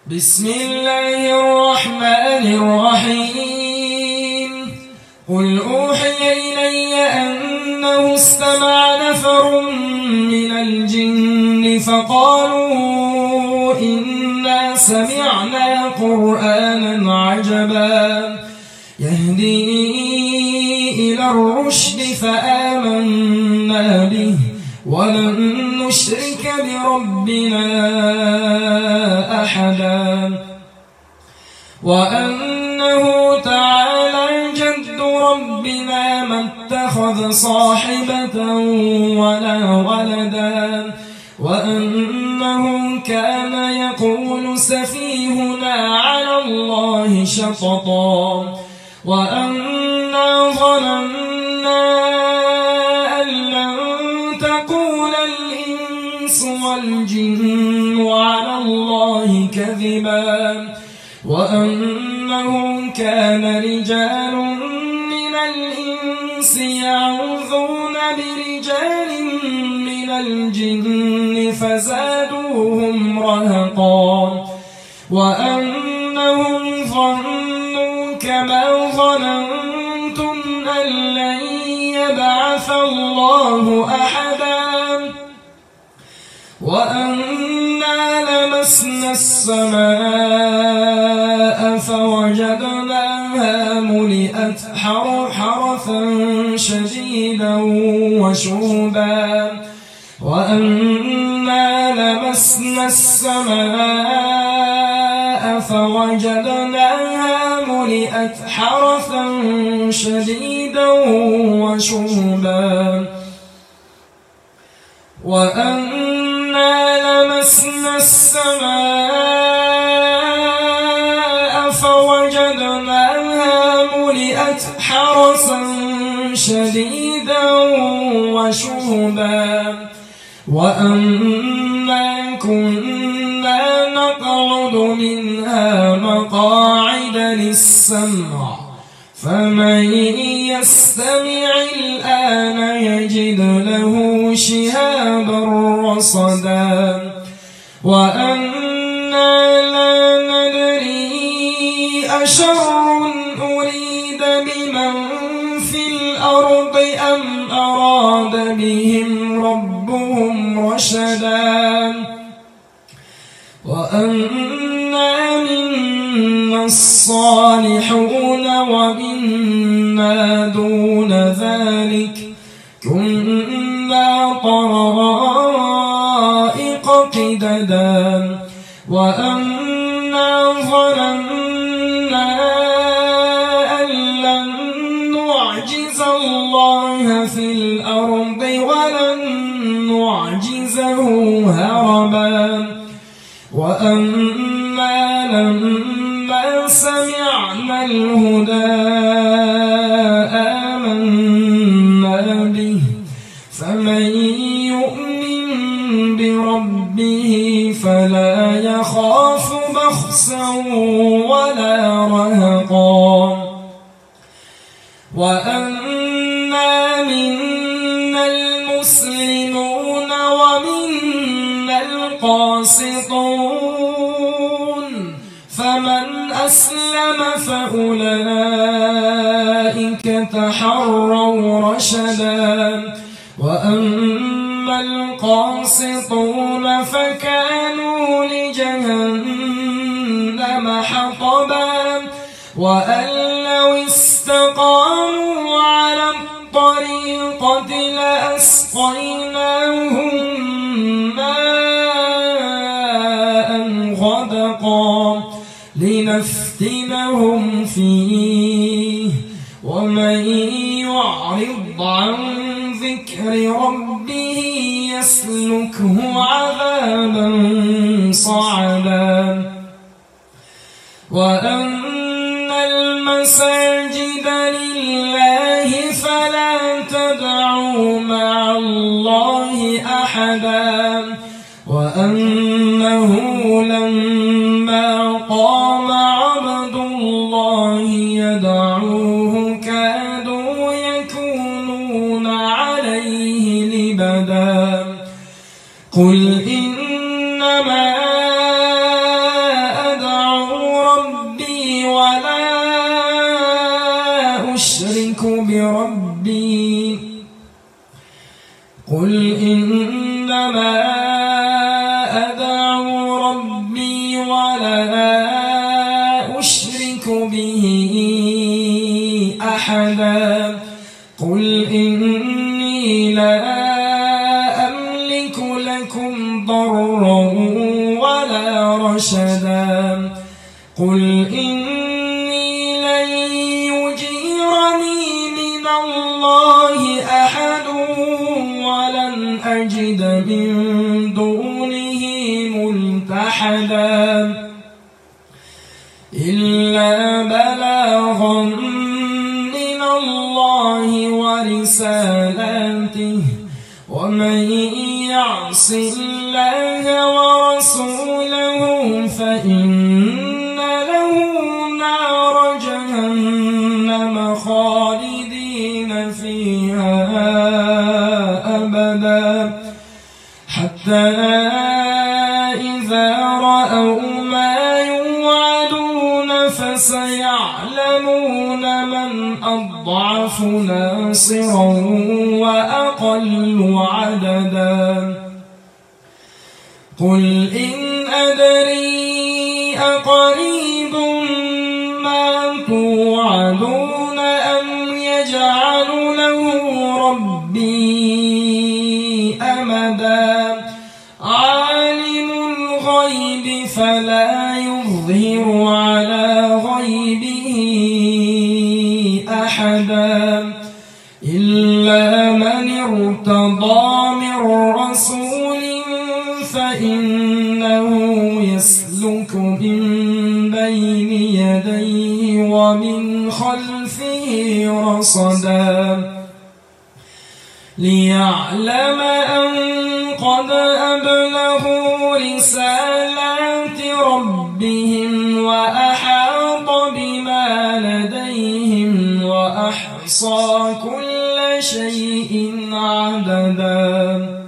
بسم الله الرحمن الرحيم قل أوحي إلي أنه استمع نفر من الجن فقالوا إنا سمعنا قرآنا عجبا يهدي إلى الرشد فآمنا به ولن نشرك بربنا أحدا وأنه تعالى جد ربنا ما اتخذ صاحبة ولا ولدا وأنه كان يقول سفيهنا على الله شططا وأنا ظننا أن لن تقول الإنس والجن على الله كذبا وأنه كان رجال من الإنس يعوذون برجال من الجن فزادوهم رهقا وأنهم ظنوا كما ظننتم أن لن يبعث الله أحدا وأنا لمسنا السماء فوجدناها ملئت حرسا شديدا وشهبا وأنا لمسنا السماء فوجدناها ملئت حرسا شديدا وشهبا وأنا لمسنا السماء فوجدناها ملئت حرسا شديدا وشهبا وأنا كنا نقعد منها مقاعد للسمع فمن يستمع الآن يجد له شهابا رصدا وأنا لا ندري أشر أريد بمن في الأرض أم أراد بهم ربهم رشدا وأنا منا الصالحون ومنا دون ذلك كنا طرائق قددا وأنا ظننا أن لن نعجز الله في الأرض ولن نعجزه هربا وأنا لما سمعنا الهدى آمنا به فمن يؤمن بربه فلا يخاف بخسا ولا رهقا وأنا منا المسلمون ومنا القاسطون فمن أسلم فأولئك تحروا رشدا وأما القاسطون فكانوا لجهنم حطبا وأن لو استقاموا على الطريقة لأسقيناهم ماء غدقا لنفتنهم فيه ومن يعرض عن ذكر ربه يسلكه عذابا صعدا وأن المساجد لله فلا تدعوا مع الله أحدا وأنه لما قام عبد الله يدعوه كادوا يكونون عليه لبدا قل إنما ضرا ولا رشدا قل إني لن يجيرني من الله أحد ولن أجد من دونه ملتحدا إلا بلاغا من الله ورسالاته ومن يعص الله ورسوله فإن له نار جهنم خالدين فيها أبدا حتى إذا رأوا ما يوعدون فسيعلمون من أضعف ناصرا وأقل عددا قل إن أدري أقريب ما توعدون أم يجعل له ربي أمدا عالم الغيب فلا يظهر على غيبه أحدا إلا من ارتضى من رسول فإنه يسلك من بين يديه ومن خلفه رصدا ليعلم أن قد أبلغوا رسالات ربهم وأحاط بما لديهم وأحصى كل شيء عددا